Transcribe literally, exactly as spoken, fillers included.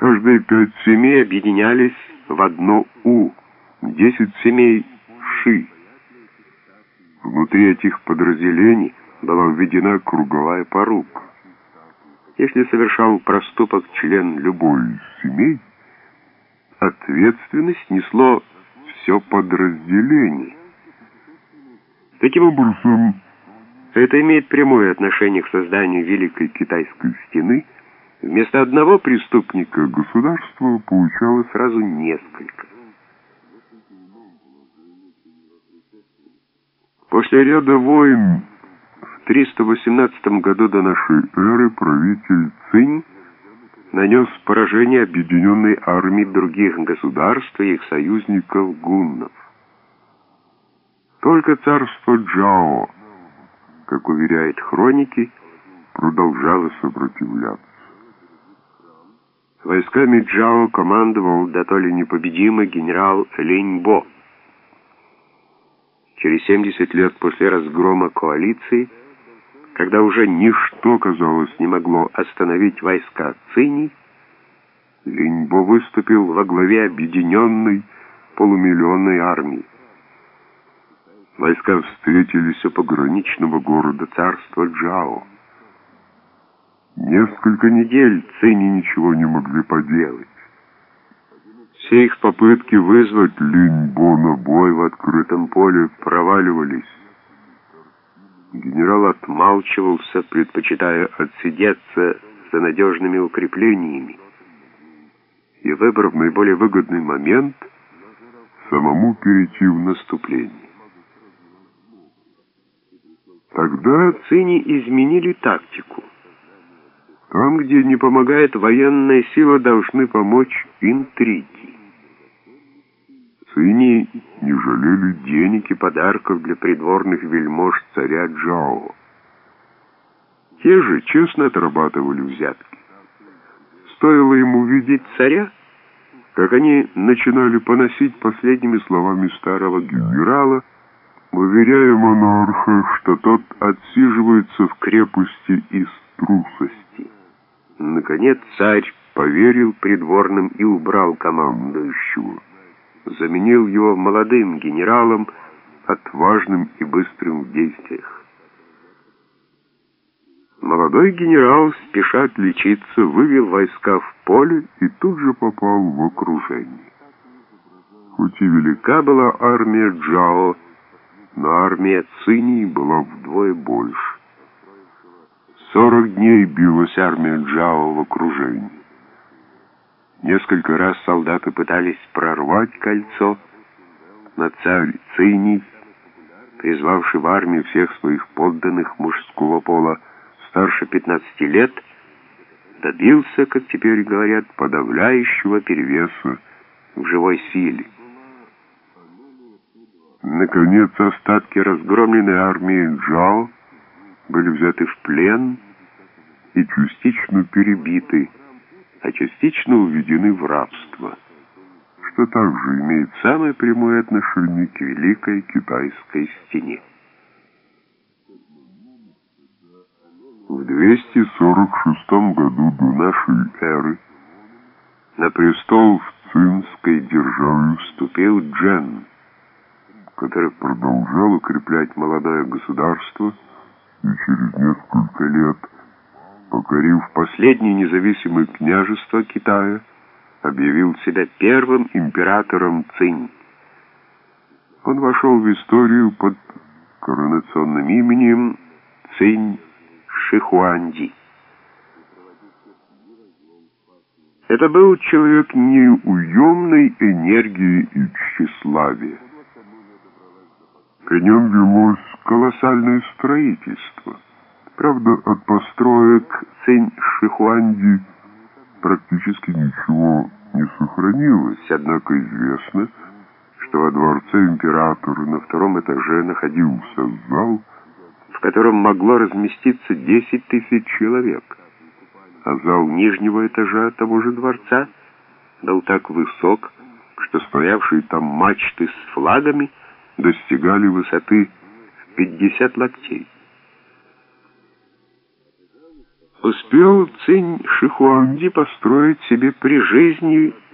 Каждые пять семей объединялись в одно «У», десять семей «Ши». Внутри этих подразделений была введена круговая порука. Если совершал проступок член любой из семей, ответственность несло все подразделение. Таким образом, это имеет прямое отношение к созданию Великой Китайской стены. Вместо одного преступника государство получало сразу несколько. После ряда войн в триста восемнадцатом году до нашей эры правитель Цинь нанес поражение объединенной армии других государств и их союзников гуннов. Только царство Джао, как уверяют хроники, продолжало сопротивляться. Войсками Джао командовал да то ли непобедимый генерал Линьбо. Через семьдесят лет после разгрома коалиции, когда уже ничто, казалось, не могло остановить войска Цинь, Линьбо выступил во главе объединенной полумиллионной армии. Войска встретились у пограничного города царства Джао. Несколько недель Цинь ничего не могли поделать. Все их попытки вызвать Линьбо на бой в открытом поле проваливались. Генерал отмалчивался, предпочитая отсидеться за надежными укреплениями, и, выбрав наиболее выгодный момент, самому перейти в наступление. Тогда Цинь изменили тактику. Там, где не помогает военная сила, должны помочь интриги. Цинь не жалели денег и подарков для придворных вельмож царя Джао. Те же честно отрабатывали взятки. Стоило ему увидеть царя, как они начинали поносить последними словами старого генерала, уверяя монарха, что тот отсиживается в крепости из трусости. Наконец царь поверил придворным и убрал командующего. Заменил его молодым генералом, отважным и быстрым в действиях. Молодой генерал, спеша отличиться, вывел войска в поле и тут же попал в окружение. Хоть и велика была армия Джао, но армия Цинь была вдвое больше. Сорок дней билась армия Джао в окружении. Несколько раз солдаты пытались прорвать кольцо, но царь Цинь, призвавший в армию всех своих подданных мужского пола старше пятнадцати лет, добился, как теперь говорят, подавляющего перевеса в живой силе. Наконец, остатки разгромленной армии Джао были взяты в плен и частично перебиты, а частично уведены в рабство, что также имеет самое прямое отношение к Великой Китайской стене. В двести сорок шестом году до нашей эры на престол в Цинской державе вступил Джен, который продолжал укреплять молодое государство и через несколько лет, покорив последнее независимое княжество Китая, объявил себя первым императором Цинь. Он вошел в историю под коронационным именем Цинь Шихуанди. Это был человек неуемной энергии и тщеславия. При нем велось колоссальное строительство. Правда, от построек Цинь Шихуанди практически ничего не сохранилось, однако известно, что во дворце императора на втором этаже находился зал, в котором могло разместиться десять тысяч человек, а зал нижнего этажа того же дворца был так высок, что стоявшие там мачты с флагами достигали высоты в пятьдесят локтей. успел Цинь Шихуанди построить себе при жизни